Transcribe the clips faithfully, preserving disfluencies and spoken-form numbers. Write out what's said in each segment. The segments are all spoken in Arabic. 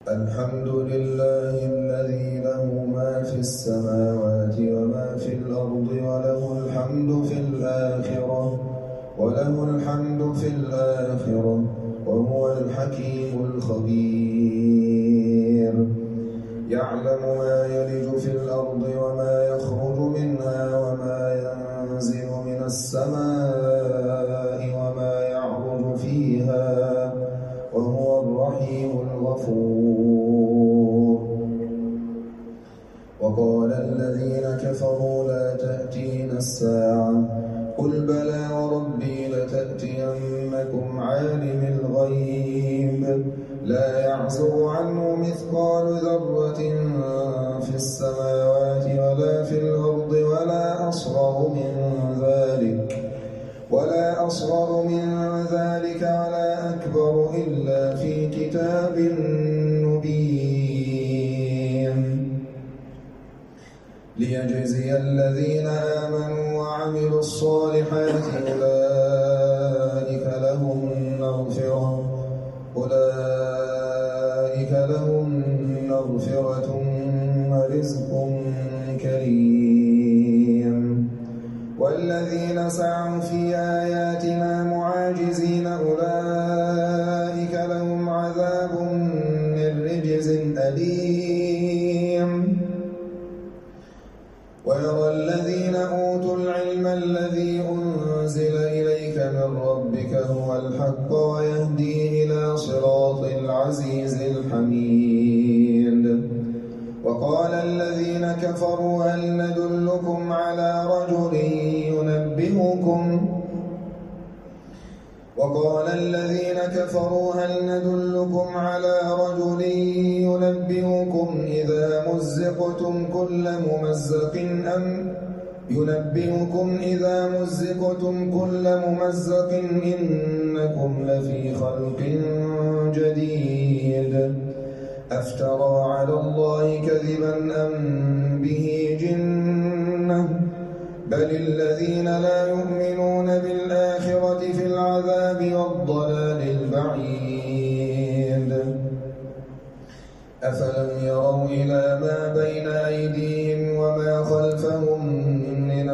الحمد لله الذي له ما في السماوات وما في الأرض وله الحمد في الآخرة وله الحمد في الآخرة وهو الحكيم الخبير. يعلم ما يلج في الأرض وما يخرج منها وما ينزل من السماء وما يعرج فيها وهو الرحيم الغفور. وقال الذين كفروا لا تأتينا الساعة قل بلى وربي لتأتينكم عالم الغيب لا يعزب عنه مثقال ذرة في السماوات ولا في الأرض ولا أصغر من ذلك ولا أصغر من ذلك ولا أكبر إلا في كتاب مبين. ليجزي الذين آمنوا وعملوا الصالحات أولئك لهم مغفرة أولئك لهم مغفرة ورزق كريم. والذين سعوا في آياتنا معاجزين أولئك لهم عذاب من رجز أليم. ويرى الذين أوتوا العلم الذي أنزل إليك من ربك هو الحق ويهدي إلى صراط العزيز الحميد. وقال الذين كفروا هل ندلكم على رجل ينبئكم وقال الذين كفروا هل ندلكم على رجل ينبئكم إذا مزقتم كل ممزق أم ينبئكم إذا مزقتم كل ممزق إنكم لفي خلق جديد أفترى على الله كذبا أم به جنة بل الذين لا يؤمنون بالآخرة في العذاب والضلال البعيد. أفلم يروا إلى ما بين أيديهم وما خلفهم من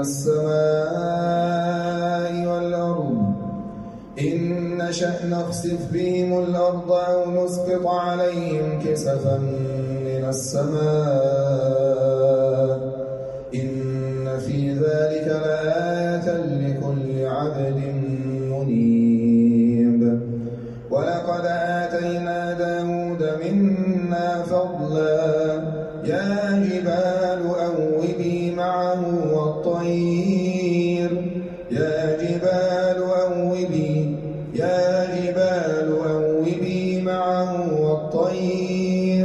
السماء والأرض إن نشأ نخسف بهم الأرض أو نسقط عليهم كسفا من السماء إن في ذلك لآية لكل عبد منيب. ولقد آتينا داود منا فضلا يا جبال أوبي معه والطير يا جبال أوبي يا جبال أوبي معه والطير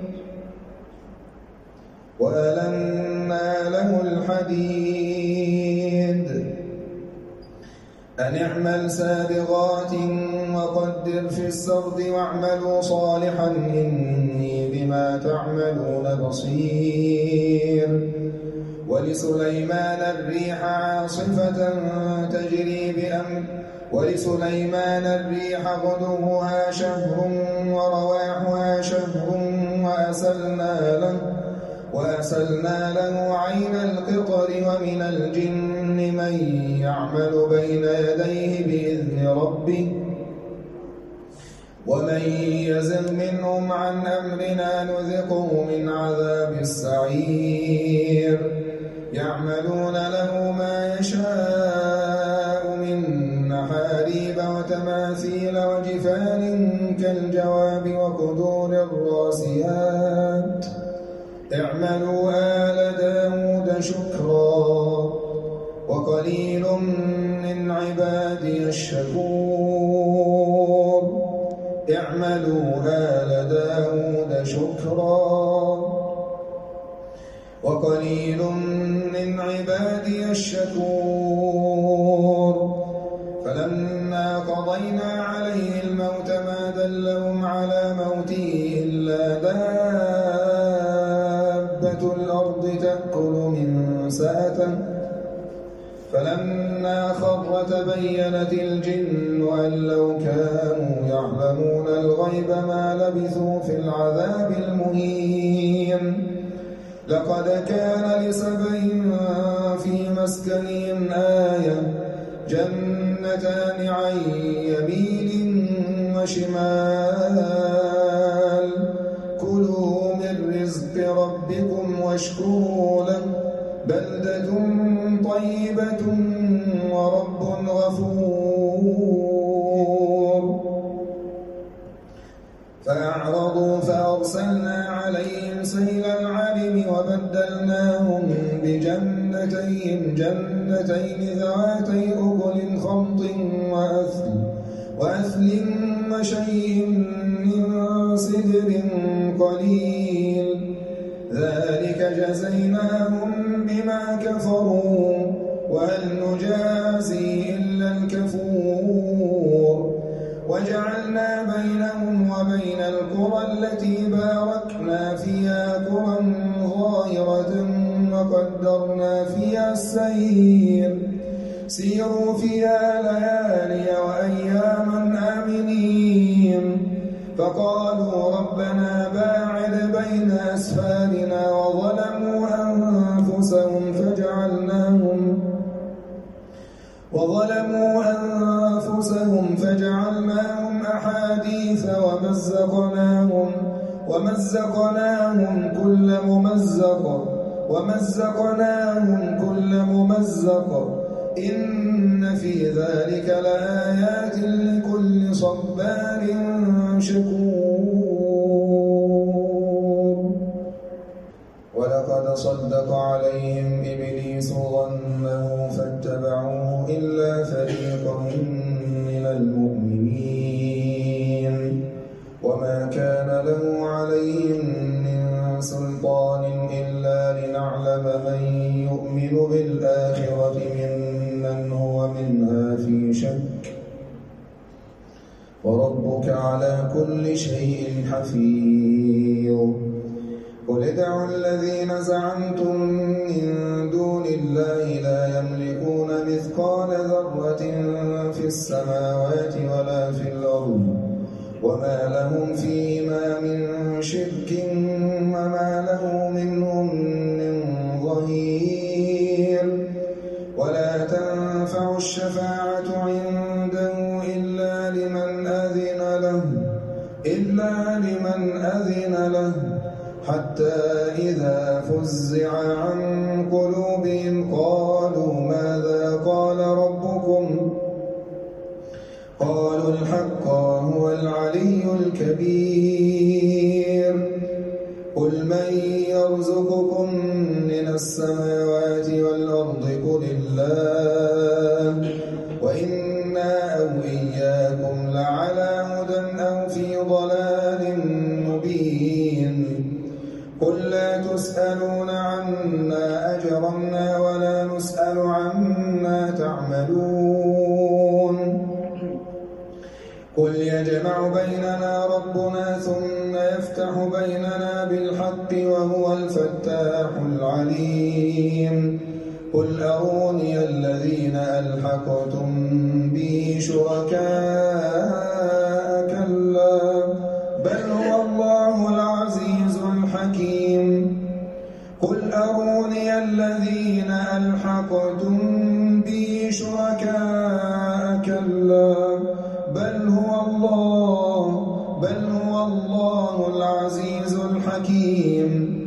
وألنا له الحديد أن اعمل سابغات وقدر في السرد واعملوا صالحا إني بما تعملون بصير. ولسليمان الريح عاصفة تجري بأمر ولسليمان الريح غدوها شهر ورواحها شهر وأسلنا له وأسلنا له عين القطر ومن الجن من يعمل بين يديه بإذن ربه ومن يزغ منهم عن أمرنا نذقه من عذاب السعير. يعملون له ما يشاء من محاريب وتماثيل وجفان كالجواب وقدور الراسيات اعملوا آل داود شكرا وقليل من عبادي الشكور. اعملوا آل داود شكرا وقليل من عبادي الشكور. فلما قضينا عليه الموت ما دلهم على موته إلا دابة الأرض تأكل من سأته فلما فلما خر تبينت الجن أن لو كانوا يعلمون الغيب ما لبثوا في العذاب المهين لقد كان لسبع في مسكنهم آية جنتان عن يمين وشمال كلوا من رزق ربكم واشكروا له بلدة طيبة ورب غفور فأعرضوا فأرسلنا عليهم سيل العرم وبدلناهم بجنتين جنتين ذواتي أكل خمط وأثل وأثل وشيء من سدر قليل ذلك جزيناهم بما كفروا وهل نجازي إلا الكفور وجعلنا بينهم وبين القرى التي باركنا فيها قرى ظاهرة وقدرنا فيها السير سيروا فيها ليالي وأياما آمنين فقالوا ربنا باعد بين أسفارنا وظلموا أنفسهم فجعلناهم وظلموا أنفسهم فجعلناهم أحاديث ومزقناهم ومزقناهم كل ممزق ومزقناهم كل ممزق إن في ذلك لآيات لكل صبار شكور ولقد صدق عليهم إبليس ظنه فاتبعوه إلا فريقا من المؤمنين وما كان له عليهم من سلطان إلا لنعلم من يؤمن بالآخرة ممن هو منها في شك وربك على كل شيء حفيظ قل ادعوا الذين زعمتم من دون الله لا يملكون مثقال ذرة في السماوات ولا في الأرض وما لهم فيهما من شرك وما له منهم من ظهير ولا تنفع الشفاعة عنده إلا لمن أذن له إلا لمن أذن له حتى إذا فزع عن قلوبهم قالوا ماذا قال ربكم قالوا الحق هو العلي الكبير قل من يرزقكم من السماوات والأرض قل الله وإنا أو إياكم لعلى هدى أو في ضلال مبين قل لا تسألون عنا أجرمنا ولا نسأل عما تعملون قل يجمع بيننا ربنا ثم يفتح بيننا بالحق وهو الفتاح العليم قل أروني الذين ألحقتم به شركاء كلا بل هو الله العزيز الحكيم قل أروني الذين ألحقتم به شركاء كلا بل هو الله بل هو الله العزيز الحكيم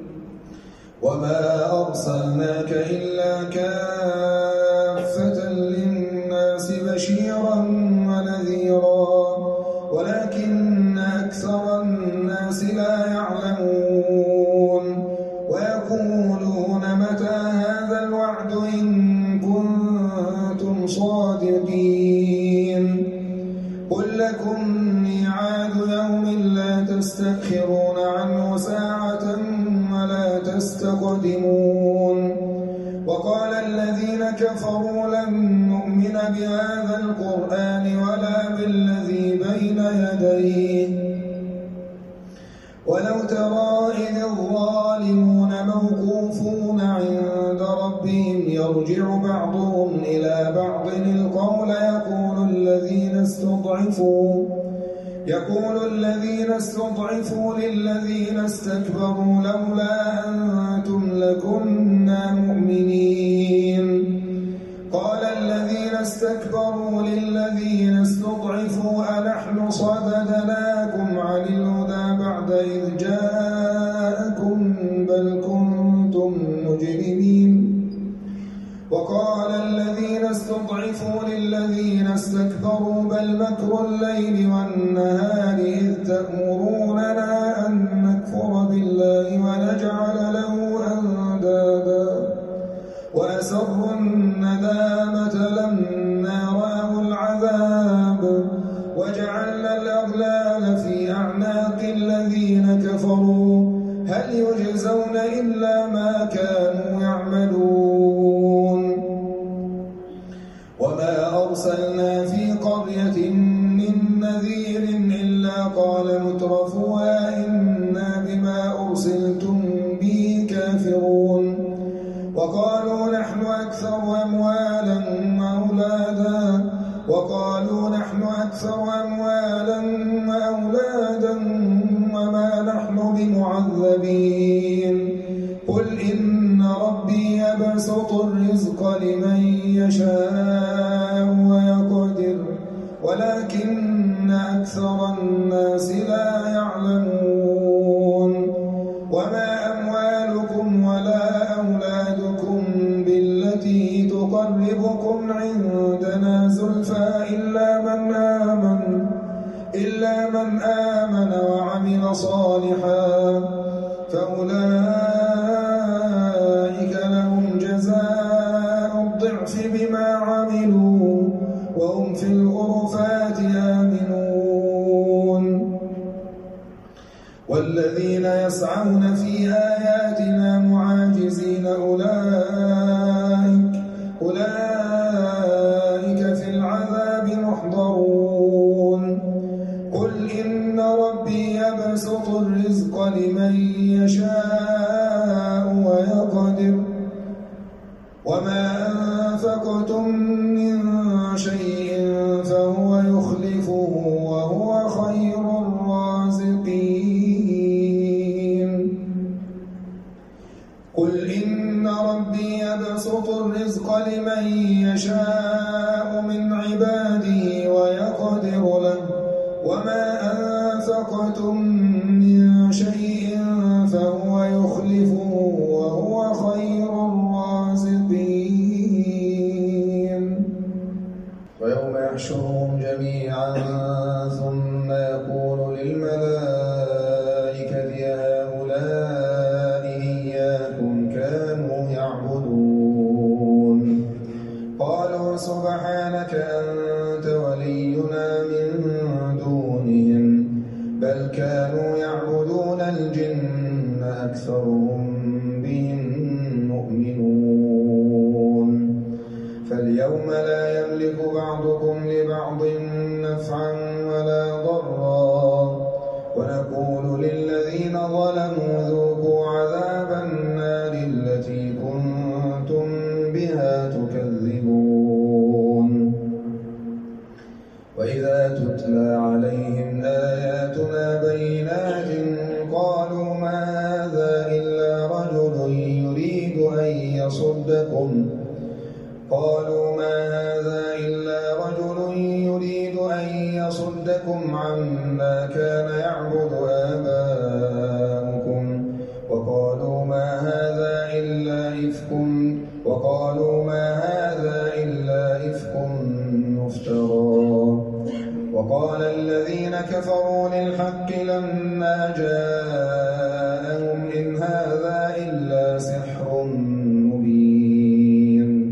وما أرسلناك إلا كافة للناس بشيرا ونذيرا ولكن أكثر الناس لا يعلمون ويقولون متى هذا الوعد إن كنتم صادقين قل لكم ميعاد يوم لا تستأخرون عنه ساعة ولا تستقدمون وقال الذين كفروا لن نؤمن بهذا القرآن ولا بالذي بين يديه ولو ترى إذ الظالمون موقوفون عند ربهم يرجع بعضهم إلى بعض القول يقول الذين استضعفوا يقول الذين استضعفوا للذين استكبروا لولا أنتم لكنا مؤمنين قال الذين استكبروا للذين استضعفوا أنحن صددناكم عن الهدى بعد إذ جاءكم بل كنتم مجرمين وقال الذين استضعفوا للذين استكبروا بل مكر الليل والنهار إذ تأمروننا أن نكفر بالله ونجعل له أندادا وأسروا الندامة لما رأوا العذاب وجعلنا الأغلال في أعناق الذين كفروا هل يجزون إلا ما كانوا يعملون وما أرسلنا في قرية من نذير إلا قال مترفوها إنا بما أرسلتم به كافرون وقالوا نحن أكثر أموالا وأولادا وقالوا نحن أكثر أموالا وأولادا وما نحن بمعذبين قل إن ربي يبسط الرزق لمن يشاء ويقدر ولكن أكثر الناس لا يعلمون وما أموالكم ولا أولادكم بالتي تقربكم عندنا زلفى إلا من آمن إلا من آمن وعمل صالحا فأولئك لهم جزاء الضعف بما عملوا وهم في الغرفات آمنون والذين يسعون في آياتنا معاجزين أولئك أولئك في العذاب محضرون قل إن ربي يبسط الرزق لمن يشاء ويقدر وما أنفقتم من شيء فهو يخلفه وهو خير الرازقين قل إن ربي يبسط الرزق لمن يشاء من عباده ويقدر له وما أنفقتم من شيء فهو يخلفه وهو خير الرازقين ويوم يحشرهم جميعا ثم يقول للملائكة هؤلاء إياكم كانوا يعبدون قالوا سبحانك أنت ولينا من دونهم بل كانوا يعبدون الجن أكثرهم بهم مؤمنون فاليوم لا يملك بعضكم لبعض نفعا ولا ضرا ونقول للذين ظلموا ذوقوا عذاب النار التي كنتم بها تكذبون وإذا تتلى عليهم آياتنا بينات قالوا ما هذا إلا رجل يريد أن يصدكم قالوا ما هذا إلا رجل يريد أن يصدكم عما كان يعبد آباؤكم وقالوا ما هذا إلا إفك وقالوا ما هذا إلا إفك مفترى وقال الذين كفروا للحق لما جاءهم إن هذا إلا سحر مبين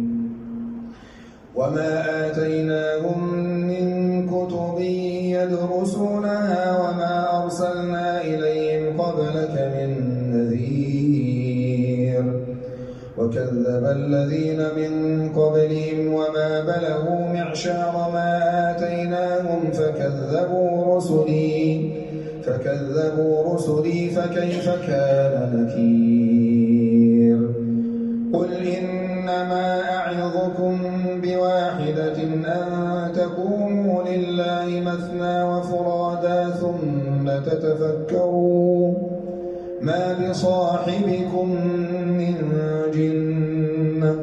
وما آتيناهم من كتب يدرسونها وما أرسلنا إليهم قبلك من نذير وكذب الذين من قبلهم وما بلغوا معشار ما آتيناهم فكذبوا رسلي فكذبوا رسلي فكيف كان نكير قل إنما أعظكم بواحدة أن تقوموا لله مثنى وفرادا ثم تتفكروا ما بصاحبكم من جنة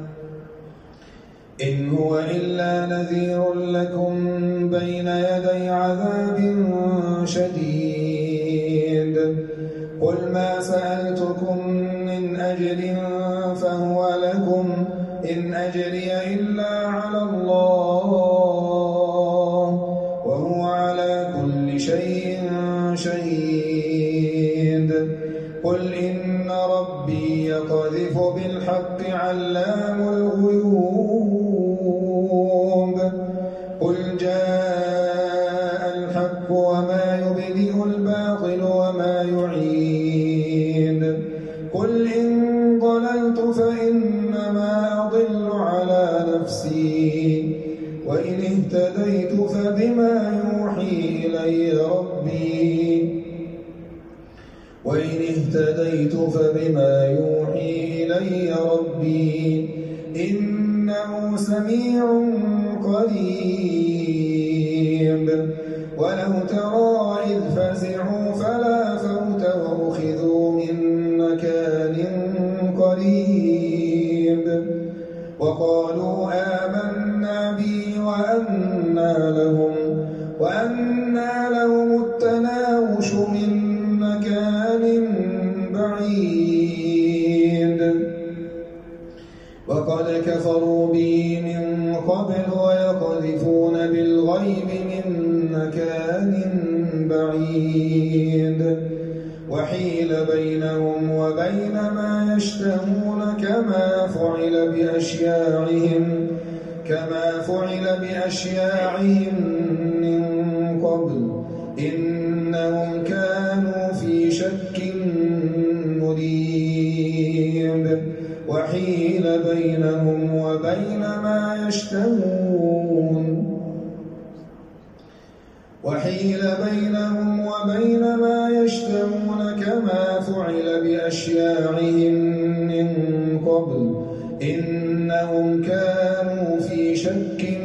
إن هو إلا نذير لكم بين يدي عذاب شديد قل ما سألتكم من أجر فهو لكم إن أجري إلا على الله وهو على كل شيء شهيد قل إن ربي يقذف بالحق علام الغيوب قل جاء الحق وما يبدئ الباطل وما يعيد قل إن ضللت فإنما أضل على نفسي وإن اهتديت فبما يوحي إلي ربي وإن اهتديت فبما يوحي إلي ربي إنه سميع قريب ولو ترى إذ فزعوا فلا فوت وأخذوا من مكان قريب وقالوا آمنا به وأنى لهم وأنى لهم التناوش من مكان بعيد وقد كفروا به من قبل ويقذفون بالغيب من مكان بعيد وحيل بينهم وبين ما يشتهون كما فعل بأشياعهم كما فعل بأشياعهم من قبل إنهم كانوا في شك مريب وحيل بينهم وبين ما يشتهون وحيل بينهم وبين ما يشتهون كما فعل بأشياعهم من قبل إنهم كانوا في شك